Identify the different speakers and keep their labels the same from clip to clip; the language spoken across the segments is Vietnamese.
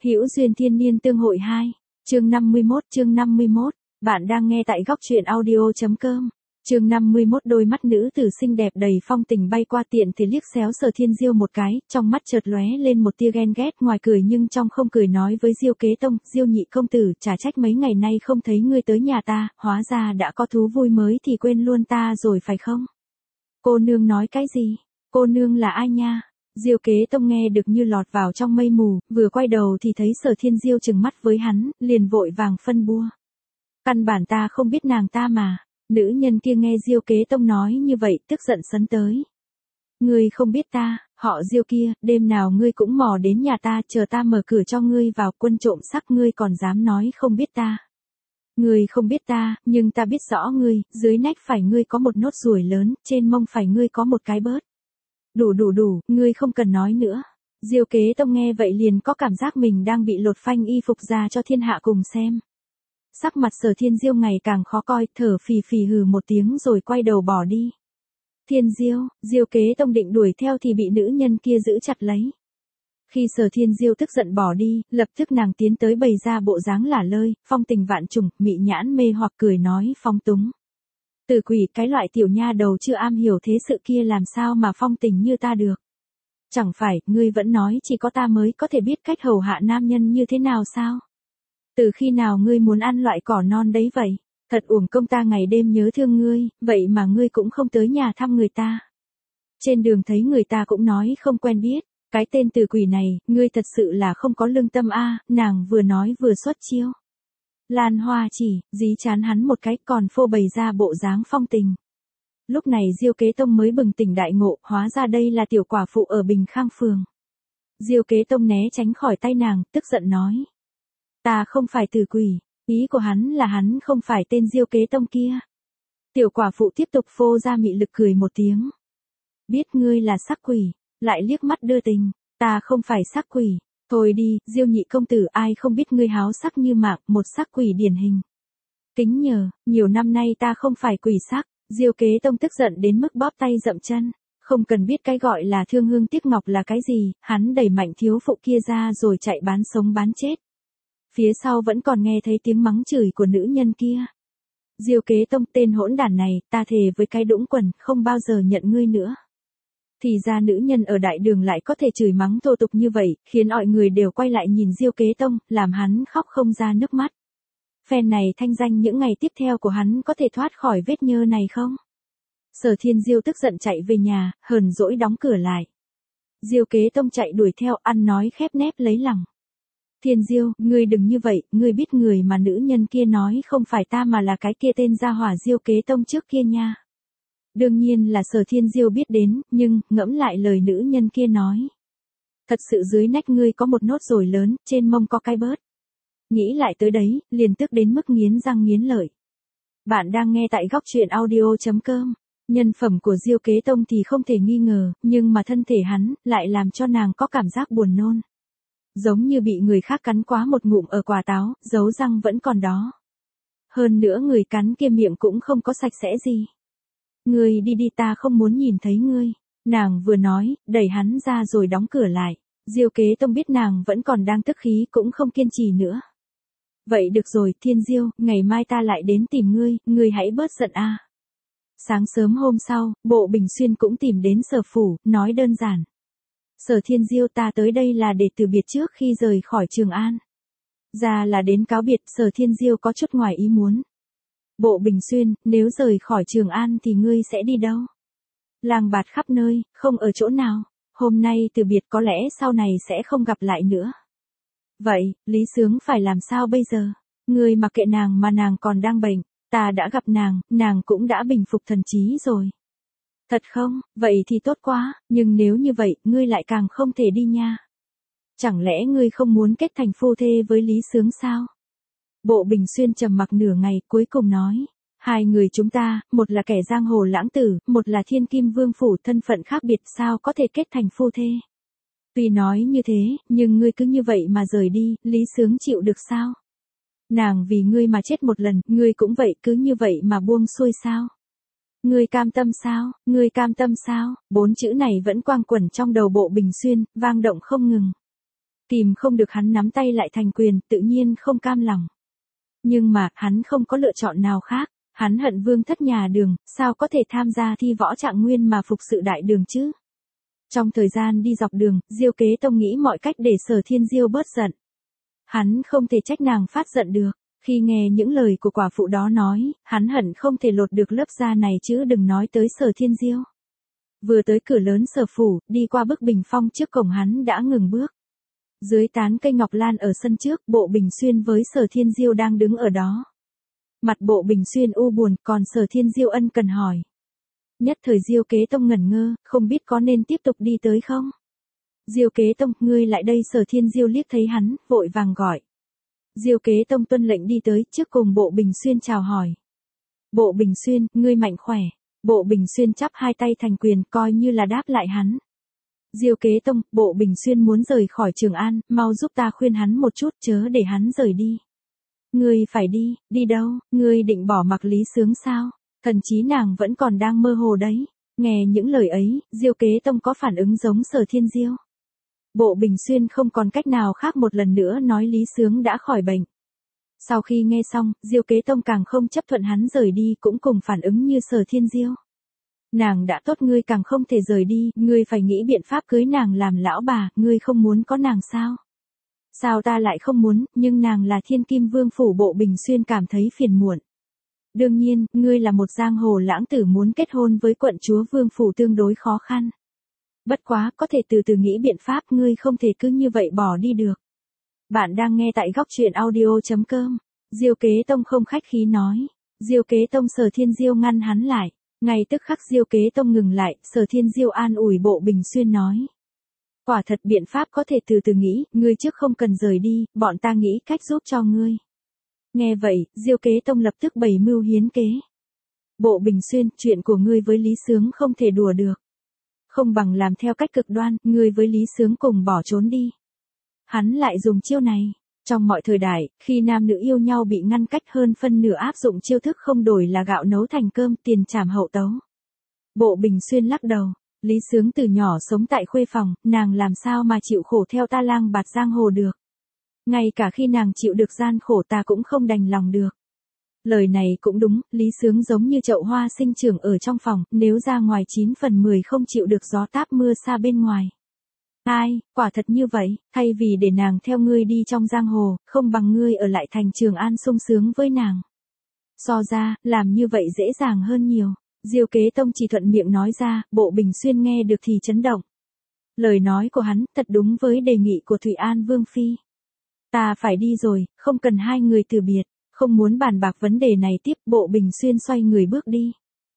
Speaker 1: Hữu duyên thiên niên tương hội 2, chương 51, bạn đang nghe tại góc truyện audio.com. Chương 51 đôi mắt nữ tử xinh đẹp đầy phong tình bay qua tiện thì liếc xéo Sở Thiên Diêu một cái, trong mắt chợt lóe lên một tia ghen ghét ngoài cười nhưng trong không cười nói với Diêu Kế Tông, Diêu nhị công tử, chả trách mấy ngày nay không thấy ngươi tới nhà ta, hóa ra đã có thú vui mới thì quên luôn ta rồi phải không? Cô nương nói cái gì? Cô nương là ai nha? Diêu Kế Tông nghe được như lọt vào trong mây mù, vừa quay đầu thì thấy Sở Thiên Diêu trừng mắt với hắn, liền vội vàng phân bua. Căn bản ta không biết nàng ta mà. Nữ nhân kia nghe Diêu Kế Tông nói như vậy, tức giận sấn tới. Ngươi không biết ta, họ Diêu kia, đêm nào ngươi cũng mò đến nhà ta, chờ ta mở cửa cho ngươi vào, quân trộm sắc ngươi còn dám nói không biết ta. Ngươi không biết ta, nhưng ta biết rõ ngươi, dưới nách phải ngươi có một nốt ruồi lớn, trên mông phải ngươi có một cái bớt. Đủ, ngươi không cần nói nữa. Diêu Kế Tông nghe vậy liền có cảm giác mình đang bị lột phanh y phục ra cho thiên hạ cùng xem. Sắc mặt Sở Thiên Diêu ngày càng khó coi, thở phì phì hừ một tiếng rồi quay đầu bỏ đi. Thiên Diêu, Diêu Kế Tông định đuổi theo thì bị nữ nhân kia giữ chặt lấy. Khi Sở Thiên Diêu tức giận bỏ đi, lập tức nàng tiến tới bày ra bộ dáng lả lơi, phong tình vạn trùng, mị nhãn mê hoặc cười nói phong túng. Tử quỷ, cái loại tiểu nha đầu chưa am hiểu thế sự kia làm sao mà phong tình như ta được. Chẳng phải, ngươi vẫn nói chỉ có ta mới có thể biết cách hầu hạ nam nhân như thế nào sao? Từ khi nào ngươi muốn ăn loại cỏ non đấy vậy? Thật uổng công ta ngày đêm nhớ thương ngươi, vậy mà ngươi cũng không tới nhà thăm người ta. Trên đường thấy người ta cũng nói không quen biết, cái tên tử quỷ này, ngươi thật sự là không có lương tâm a. Nàng vừa nói vừa xuất chiêu. Lan Hoa chỉ, dí chán hắn một cái còn phô bày ra bộ dáng phong tình. Lúc này Diêu Kế Tông mới bừng tỉnh đại ngộ, hóa ra đây là tiểu quả phụ ở Bình Khang Phường. Diêu Kế Tông né tránh khỏi tay nàng, tức giận nói. Ta không phải tử quỷ, ý của hắn là hắn không phải tên Diêu Kế Tông kia. Tiểu quả phụ tiếp tục phô ra mị lực cười một tiếng. Biết ngươi là sắc quỷ, lại liếc mắt đưa tình, ta không phải sắc quỷ. Thôi đi, Diêu nhị công tử, ai không biết ngươi háo sắc như mạc, một sắc quỷ điển hình. Kính nhờ, nhiều năm nay ta không phải quỷ sắc. Diêu Kế Tông tức giận đến mức bóp tay dậm chân, không cần biết cái gọi là thương hương tiếc ngọc là cái gì, hắn đẩy mạnh thiếu phụ kia ra rồi chạy bán sống bán chết. Phía sau vẫn còn nghe thấy tiếng mắng chửi của nữ nhân kia. Diêu Kế Tông, tên hỗn đản này, ta thề với cái đũng quần, không bao giờ nhận ngươi nữa. Thì ra nữ nhân ở đại đường lại có thể chửi mắng thô tục như vậy, khiến mọi người đều quay lại nhìn Diêu Kế Tông, làm hắn khóc không ra nước mắt. Phen này thanh danh những ngày tiếp theo của hắn có thể thoát khỏi vết nhơ này không? Sở Thiên Diêu tức giận chạy về nhà, hờn dỗi đóng cửa lại. Diêu Kế Tông chạy đuổi theo, ăn nói khép nép lấy lòng. Thiên Diêu, ngươi đừng như vậy, ngươi biết người mà nữ nhân kia nói không phải ta mà là cái kia tên gia hỏa Diêu Kế Tông trước kia nha. Đương nhiên là Sở Thiên Diêu biết đến, nhưng, ngẫm lại lời nữ nhân kia nói. Thật sự dưới nách ngươi có một nốt ruồi lớn, trên mông có cái bớt. Nghĩ lại tới đấy, liền tức đến mức nghiến răng nghiến lợi. Bạn đang nghe tại góc truyện audio.com. Nhân phẩm của Diêu Kế Tông thì không thể nghi ngờ, nhưng mà thân thể hắn, lại làm cho nàng có cảm giác buồn nôn. Giống như bị người khác cắn quá một ngụm ở quả táo, dấu răng vẫn còn đó. Hơn nữa người cắn kia miệng cũng không có sạch sẽ gì. Ngươi đi đi, ta không muốn nhìn thấy ngươi. Nàng vừa nói, đẩy hắn ra rồi đóng cửa lại. Diêu Kế Tông biết nàng vẫn còn đang tức khí cũng không kiên trì nữa. Vậy được rồi, Thiên Diêu, ngày mai ta lại đến tìm ngươi hãy bớt giận a. Sáng sớm hôm sau, Bộ Bình Xuyên cũng tìm đến Sở phủ, nói đơn giản. Sở Thiên Diêu, ta tới đây là để từ biệt trước khi rời khỏi Trường An. Ra là đến cáo biệt. Sở Thiên Diêu có chút ngoài ý muốn. Bộ Bình Xuyên, nếu rời khỏi Trường An thì ngươi sẽ đi đâu? Lang bạt khắp nơi, không ở chỗ nào. Hôm nay từ biệt có lẽ sau này sẽ không gặp lại nữa. Vậy, Lý Sướng phải làm sao bây giờ? Ngươi mặc kệ nàng mà nàng còn đang bệnh. Ta đã gặp nàng cũng đã bình phục thần trí rồi. Thật không? Vậy thì tốt quá, nhưng nếu như vậy, ngươi lại càng không thể đi nha. Chẳng lẽ ngươi không muốn kết thành phu thê với Lý Sướng sao? Bộ Bình Xuyên trầm mặc nửa ngày, cuối cùng nói. Hai người chúng ta, một là kẻ giang hồ lãng tử, một là thiên kim vương phủ, thân phận khác biệt, sao có thể kết thành phu thê? Tuy nói như thế, nhưng ngươi cứ như vậy mà rời đi, Lý Sướng chịu được sao? Nàng vì ngươi mà chết một lần, ngươi cũng vậy, cứ như vậy mà buông xuôi sao? Ngươi cam tâm sao? Ngươi cam tâm sao? 4 chữ này vẫn quang quẩn trong đầu Bộ Bình Xuyên, vang động không ngừng. Kìm không được hắn nắm tay lại thành quyền, tự nhiên không cam lòng. Nhưng mà, hắn không có lựa chọn nào khác. Hắn hận Vương Thất nhà Đường, sao có thể tham gia thi võ trạng nguyên mà phục sự đại đường chứ? Trong thời gian đi dọc đường, Diêu Kế Tông nghĩ mọi cách để Sở Thiên Diêu bớt giận. Hắn không thể trách nàng phát giận được. Khi nghe những lời của quả phụ đó nói, hắn hận không thể lột được lớp da này chứ đừng nói tới Sở Thiên Diêu. Vừa tới cửa lớn Sở phủ, đi qua bức bình phong trước cổng hắn đã ngừng bước. Dưới tán cây ngọc lan ở sân trước, Bộ Bình Xuyên với Sở Thiên Diêu đang đứng ở đó. Mặt Bộ Bình Xuyên u buồn, còn Sở Thiên Diêu ân cần hỏi. Nhất thời Diêu Kế Tông ngẩn ngơ, không biết có nên tiếp tục đi tới không? Diêu Kế Tông, ngươi lại đây. Sở Thiên Diêu liếc thấy hắn, vội vàng gọi. Diêu Kế Tông tuân lệnh đi tới, trước cùng Bộ Bình Xuyên chào hỏi. Bộ Bình Xuyên, ngươi mạnh khỏe. Bộ Bình Xuyên chắp hai tay thành quyền, coi như là đáp lại hắn. Diêu Kế Tông, Bộ Bình Xuyên muốn rời khỏi Trường An, mau giúp ta khuyên hắn một chút, chớ để hắn rời đi. Ngươi phải đi. Đi đâu? Ngươi định bỏ mặc Lý Sướng sao? Thần trí nàng vẫn còn đang mơ hồ đấy. Nghe những lời ấy, Diêu Kế Tông có phản ứng giống Sở Thiên Diêu. Bộ Bình Xuyên không còn cách nào khác một lần nữa nói Lý Sướng đã khỏi bệnh. Sau khi nghe xong, Diêu Kế Tông càng không chấp thuận hắn rời đi, cũng cùng phản ứng như Sở Thiên Diêu. Nàng đã tốt, ngươi càng không thể rời đi, ngươi phải nghĩ biện pháp cưới nàng làm lão bà, ngươi không muốn có nàng sao? Sao ta lại không muốn, nhưng nàng là Thiên Kim Vương phủ. Bộ Bình Xuyên cảm thấy phiền muộn. Đương nhiên, ngươi là một giang hồ lãng tử, muốn kết hôn với quận chúa Vương phủ tương đối khó khăn. Bất quá, có thể từ từ nghĩ biện pháp, ngươi không thể cứ như vậy bỏ đi được. Bạn đang nghe tại góc truyện audio.com. Diêu Kế Tông không khách khí nói. Diêu Kế Tông. Sở Thiên Diêu ngăn hắn lại. Ngay tức khắc Diêu Kế Tông ngừng lại, Sở Thiên Diêu an ủi Bộ Bình Xuyên nói. Quả thật biện pháp có thể từ từ nghĩ, ngươi trước không cần rời đi, bọn ta nghĩ cách giúp cho ngươi. Nghe vậy, Diêu Kế Tông lập tức bày mưu hiến kế. Bộ Bình Xuyên, chuyện của ngươi với Lý Sướng không thể đùa được. Không bằng làm theo cách cực đoan, ngươi với Lý Sướng cùng bỏ trốn đi. Hắn lại dùng chiêu này. Trong mọi thời đại, khi nam nữ yêu nhau bị ngăn cách, hơn phân nửa áp dụng chiêu thức không đổi là gạo nấu thành cơm, tiền trảm hậu tấu. Bộ Bình Xuyên lắc đầu. Lý Sướng từ nhỏ sống tại khuê phòng, nàng làm sao mà chịu khổ theo ta lang bạt giang hồ được. Ngay cả khi nàng chịu được gian khổ ta cũng không đành lòng được. Lời này cũng đúng, Lý Sướng giống như chậu hoa sinh trưởng ở trong phòng, nếu ra ngoài 9 phần 10 không chịu được gió táp mưa xa bên ngoài. Ai, quả thật như vậy, thay vì để nàng theo ngươi đi trong giang hồ, không bằng ngươi ở lại thành Trường An sung sướng với nàng. So ra, làm như vậy dễ dàng hơn nhiều. Diêu Kế Tông chỉ thuận miệng nói ra, Bộ Bình Xuyên nghe được thì chấn động. Lời nói của hắn thật đúng với đề nghị của Thụy An Vương Phi. Ta phải đi rồi, không cần hai người từ biệt, không muốn bàn bạc vấn đề này tiếp. Bộ Bình Xuyên xoay người bước đi.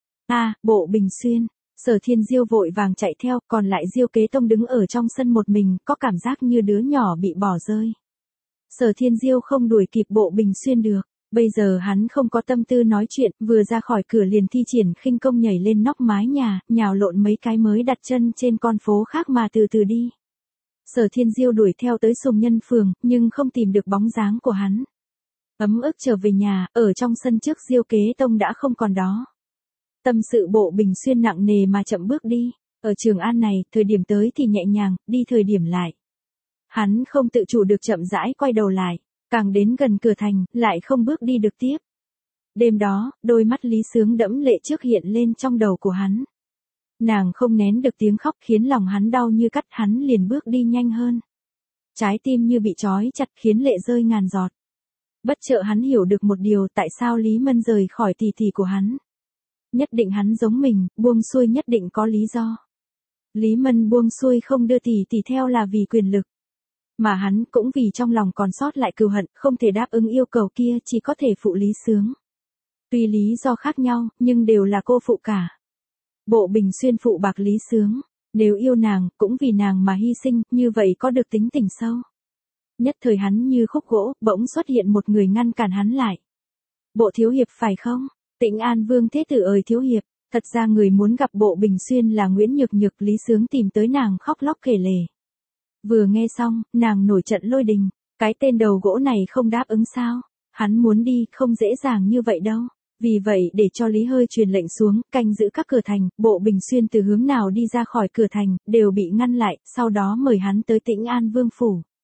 Speaker 1: Bộ Bình Xuyên. Sở Thiên Diêu vội vàng chạy theo, còn lại Diêu Kế Tông đứng ở trong sân một mình, có cảm giác như đứa nhỏ bị bỏ rơi. Sở Thiên Diêu không đuổi kịp Bộ Bình Xuyên được. Bây giờ hắn không có tâm tư nói chuyện, vừa ra khỏi cửa liền thi triển khinh công nhảy lên nóc mái nhà, nhào lộn mấy cái mới đặt chân trên con phố khác mà từ từ đi. Sở Thiên Diêu đuổi theo tới Sùng Nhân Phường, nhưng không tìm được bóng dáng của hắn. Ấm ức trở về nhà, ở trong sân trước Diêu Kế Tông đã không còn đó. Tâm sự Bộ Bình Xuyên nặng nề mà chậm bước đi. Ở Trường An này, thời điểm tới thì nhẹ nhàng, đi thời điểm lại. Hắn không tự chủ được chậm rãi quay đầu lại. Càng đến gần cửa thành, lại không bước đi được tiếp. Đêm đó, đôi mắt Lý Sướng đẫm lệ trước hiện lên trong đầu của hắn. Nàng không nén được tiếng khóc khiến lòng hắn đau như cắt, hắn liền bước đi nhanh hơn. Trái tim như bị trói chặt khiến lệ rơi ngàn giọt. Bất chợt hắn hiểu được một điều, tại sao Lý Mân rời khỏi tỷ tỷ của hắn. Nhất định hắn giống mình, buông xuôi nhất định có lý do. Lý Mân buông xuôi không đưa tỷ tỷ theo là vì quyền lực. Mà hắn cũng vì trong lòng còn sót lại cừu hận, không thể đáp ứng yêu cầu kia, chỉ có thể phụ Lý Sướng. Tuy lý do khác nhau, nhưng đều là cô phụ cả. Bộ Bình Xuyên phụ bạc Lý Sướng. Nếu yêu nàng, cũng vì nàng mà hy sinh, như vậy có được tính tình sâu. Nhất thời hắn như khúc gỗ, bỗng xuất hiện một người ngăn cản hắn lại. Bộ thiếu hiệp phải không? Tĩnh An Vương thế tử ơi thiếu hiệp. Thật ra người muốn gặp Bộ Bình Xuyên là Nguyễn Nhược Nhược. Lý Sướng tìm tới nàng khóc lóc kể lể. Vừa nghe xong, nàng nổi trận lôi đình. Cái tên đầu gỗ này không đáp ứng sao? Hắn muốn đi, không dễ dàng như vậy đâu. Vì vậy để cho Lý Hơi truyền lệnh xuống, canh giữ các cửa thành, Bộ Bình Xuyên từ hướng nào đi ra khỏi cửa thành, đều bị ngăn lại, sau đó mời hắn tới Tĩnh An Vương phủ.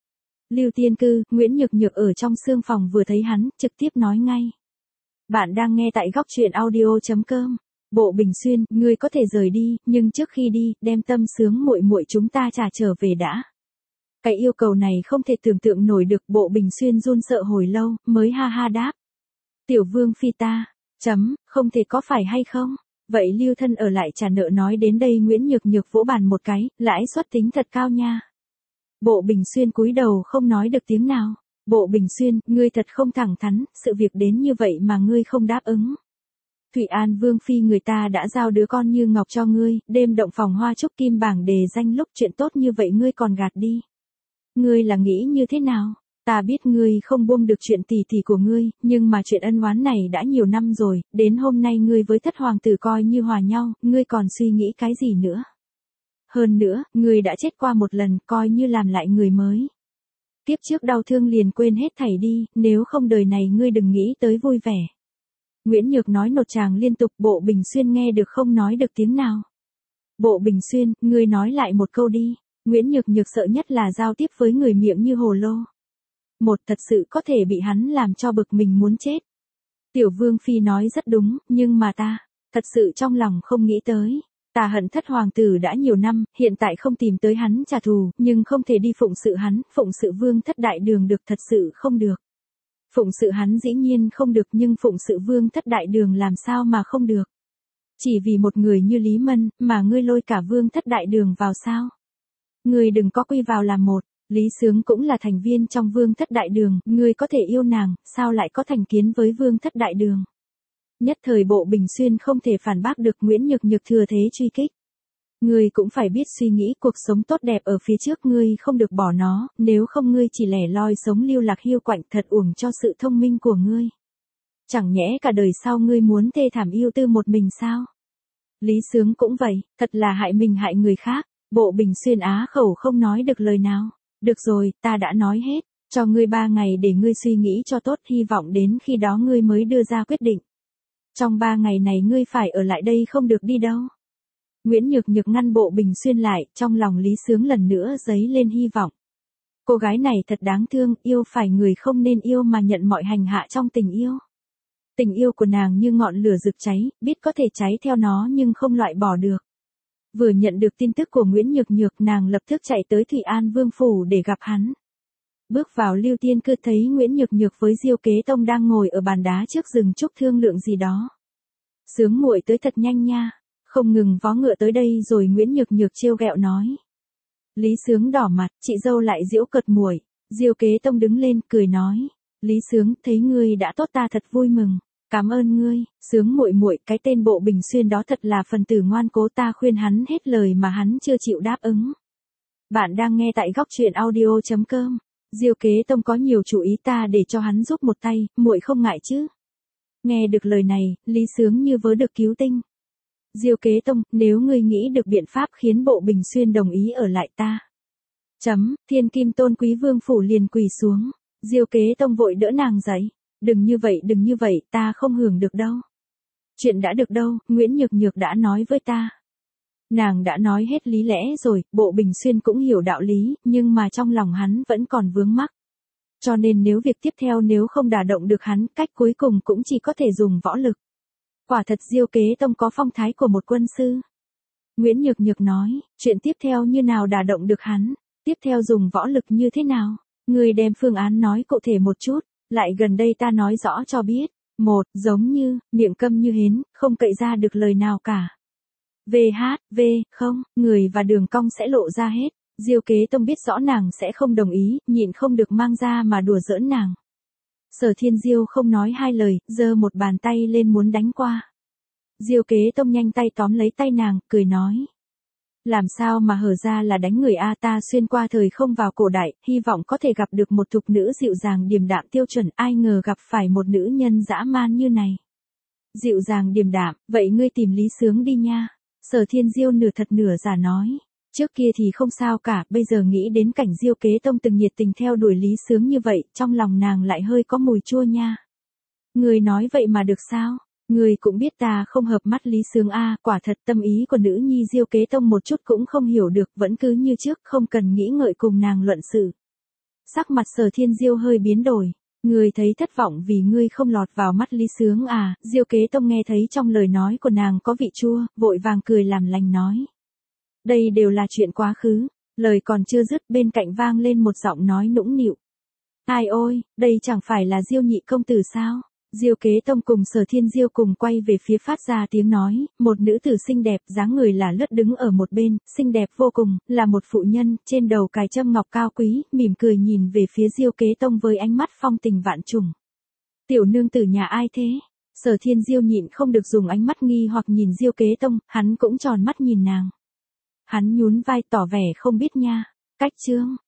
Speaker 1: Lưu Tiên Cư, Nguyễn Nhược Nhược ở trong xương phòng vừa thấy hắn, trực tiếp nói ngay. Bạn đang nghe tại góc truyện audio.com. Bộ Bình Xuyên, ngươi có thể rời đi, nhưng trước khi đi, đem Tâm Sướng muội muội chúng ta trả trở về đã. Cái yêu cầu này không thể tưởng tượng nổi được, Bộ Bình Xuyên run sợ hồi lâu, mới ha ha đáp. Tiểu Vương phi ta, không thể có phải hay không? Vậy Lưu Thân ở lại trả nợ. Nói đến đây Nguyễn Nhược Nhược vỗ bàn một cái, lãi suất tính thật cao nha. Bộ Bình Xuyên cúi đầu không nói được tiếng nào. Bộ Bình Xuyên, ngươi thật không thẳng thắn, sự việc đến như vậy mà ngươi không đáp ứng. Thụy An Vương phi người ta đã giao đứa con như ngọc cho ngươi, đêm động phòng hoa trúc kim bảng đề danh, lúc chuyện tốt như vậy ngươi còn gạt đi. Ngươi là nghĩ như thế nào? Ta biết ngươi không buông được chuyện tỷ tỷ của ngươi, nhưng mà chuyện ân oán này đã nhiều năm rồi, đến hôm nay ngươi với thất hoàng tử coi như hòa nhau, ngươi còn suy nghĩ cái gì nữa? Hơn nữa, ngươi đã chết qua một lần, coi như làm lại người mới. Tiếp trước đau thương liền quên hết thảy đi, nếu không đời này ngươi đừng nghĩ tới vui vẻ. Nguyễn Nhược nói nột tràng liên tục, Bộ Bình Xuyên nghe được không nói được tiếng nào. Bộ Bình Xuyên, ngươi nói lại một câu đi. Nguyễn Nhược Nhược sợ nhất là giao tiếp với người miệng như hồ lô. Thật sự có thể bị hắn làm cho bực mình muốn chết. Tiểu Vương phi nói rất đúng, nhưng mà ta, thật sự trong lòng không nghĩ tới. Ta hận thất hoàng tử đã nhiều năm, hiện tại không tìm tới hắn trả thù, nhưng không thể đi phụng sự hắn, phụng sự Vương thất đại đường được, thật sự không được. Phụng sự hắn dĩ nhiên không được, nhưng phụng sự Vương thất đại đường làm sao mà không được. Chỉ vì một người như Lý Mân, mà ngươi lôi cả Vương thất đại đường vào sao? Ngươi đừng có quy vào làm một. Lý Sướng cũng là thành viên trong Vương thất đại đường, ngươi có thể yêu nàng, sao lại có thành kiến với Vương thất đại đường? Nhất thời Bộ Bình Xuyên không thể phản bác được, Nguyễn Nhược Nhược thừa thế truy kích. Ngươi cũng phải biết suy nghĩ, cuộc sống tốt đẹp ở phía trước ngươi không được bỏ nó, nếu không ngươi chỉ lẻ loi sống lưu lạc hiu quạnh, thật uổng cho sự thông minh của ngươi. Chẳng nhẽ cả đời sau ngươi muốn thê thảm yêu tư một mình sao? Lý Sướng cũng vậy, thật là hại mình hại người khác. Bộ Bình Xuyên á khẩu không nói được lời nào. Được rồi, ta đã nói hết, cho ngươi 3 ngày để ngươi suy nghĩ cho tốt, hy vọng đến khi đó ngươi mới đưa ra quyết định. Trong 3 ngày này ngươi phải ở lại đây, không được đi đâu. Nguyễn Nhược Nhược ngăn Bộ Bình Xuyên lại, trong lòng Lý Sướng lần nữa dấy lên hy vọng. Cô gái này thật đáng thương, yêu phải người không nên yêu mà nhận mọi hành hạ trong tình yêu. Tình yêu của nàng như ngọn lửa rực cháy, biết có thể cháy theo nó nhưng không loại bỏ được. Vừa nhận được tin tức của Nguyễn Nhược Nhược, nàng lập tức chạy tới Thụy An Vương phủ để gặp hắn. Bước vào Lưu Tiên Cư thấy Nguyễn Nhược Nhược với Diêu Kế Tông đang ngồi ở bàn đá trước rừng trúc thương lượng gì đó. Sướng muội tới thật nhanh nha, không ngừng vó ngựa tới đây rồi. Nguyễn Nhược Nhược trêu ghẹo nói. Lý Sướng đỏ mặt, chị dâu lại giễu cợt muội. Diêu Kế Tông đứng lên cười nói, Lý Sướng, thấy ngươi đã tốt ta thật vui mừng. Cảm ơn ngươi, Sướng muội muội, cái tên Bộ Bình Xuyên đó thật là phần tử ngoan cố, ta khuyên hắn hết lời mà hắn chưa chịu đáp ứng. Bạn đang nghe tại góc truyện audio.com. Diêu Kế Tông có nhiều chủ ý, ta để cho hắn giúp một tay, muội không ngại chứ? Nghe được lời này, Lý Sướng như vớ được cứu tinh. Diêu Kế Tông, nếu ngươi nghĩ được biện pháp khiến Bộ Bình Xuyên đồng ý ở lại ta. Thiên Kim Tôn Quý Vương phủ liền quỳ xuống. Diêu Kế Tông vội đỡ nàng dậy. Đừng như vậy, ta không hưởng được đâu. Chuyện đã được đâu, Nguyễn Nhược Nhược đã nói với ta. Nàng đã nói hết lý lẽ rồi, Bộ Bình Xuyên cũng hiểu đạo lý, nhưng mà trong lòng hắn vẫn còn vướng mắc. Cho nên nếu việc tiếp theo nếu không đả động được hắn, cách cuối cùng cũng chỉ có thể dùng võ lực. Quả thật Diêu Kế Tông có phong thái của một quân sư. Nguyễn Nhược Nhược nói, chuyện tiếp theo như nào đả động được hắn, tiếp theo dùng võ lực như thế nào, người đem phương án nói cụ thể một chút. Lại gần đây ta nói rõ cho biết. 1. Giống như, miệng câm như hến, không cậy ra được lời nào cả. Không, người và đường cong sẽ lộ ra hết. Diêu Kế Tông biết rõ nàng sẽ không đồng ý, nhịn không được mang ra mà đùa giỡn nàng. Sở Thiên Diêu không nói hai lời, giơ một bàn tay lên muốn đánh qua. Diêu Kế Tông nhanh tay tóm lấy tay nàng, cười nói. Làm sao mà hở ra là đánh người a, ta xuyên qua thời không vào cổ đại, hy vọng có thể gặp được một thục nữ dịu dàng điềm đạm tiêu chuẩn, ai ngờ gặp phải một nữ nhân dã man như này. Dịu dàng điềm đạm, vậy ngươi tìm Lý Sướng đi nha. Sở Thiên Diêu nửa thật nửa giả nói. Trước kia thì không sao cả, bây giờ nghĩ đến cảnh Diêu Kế Tông từng nhiệt tình theo đuổi Lý Sướng như vậy, trong lòng nàng lại hơi có mùi chua nha. Người nói vậy mà được sao? Người cũng biết ta không hợp mắt Lý Sướng a, quả thật tâm ý của nữ nhi Diêu Kế Tông một chút cũng không hiểu được, vẫn cứ như trước, không cần nghĩ ngợi cùng nàng luận sự. Sắc mặt Sở Thiên Diêu hơi biến đổi. Ngươi thấy thất vọng vì ngươi không lọt vào mắt Lý Sướng à? Diêu Kế Tông nghe thấy trong lời nói của nàng có vị chua, vội vàng cười làm lành nói. Đây đều là chuyện quá khứ. Lời còn chưa dứt, bên cạnh vang lên một giọng nói nũng nịu. Ai ôi, đây chẳng phải là Diêu nhị công tử sao? Diêu Kế Tông cùng Sở Thiên Diêu cùng quay về phía phát ra tiếng nói, một nữ tử xinh đẹp, dáng người là lướt đứng ở một bên, xinh đẹp vô cùng, là một phụ nhân, trên đầu cài trâm ngọc cao quý, mỉm cười nhìn về phía Diêu Kế Tông với ánh mắt phong tình vạn trùng. Tiểu nương tử nhà ai thế? Sở Thiên Diêu nhịn không được dùng ánh mắt nghi hoặc nhìn Diêu Kế Tông, hắn cũng tròn mắt nhìn nàng. Hắn nhún vai tỏ vẻ không biết nha. Cách chương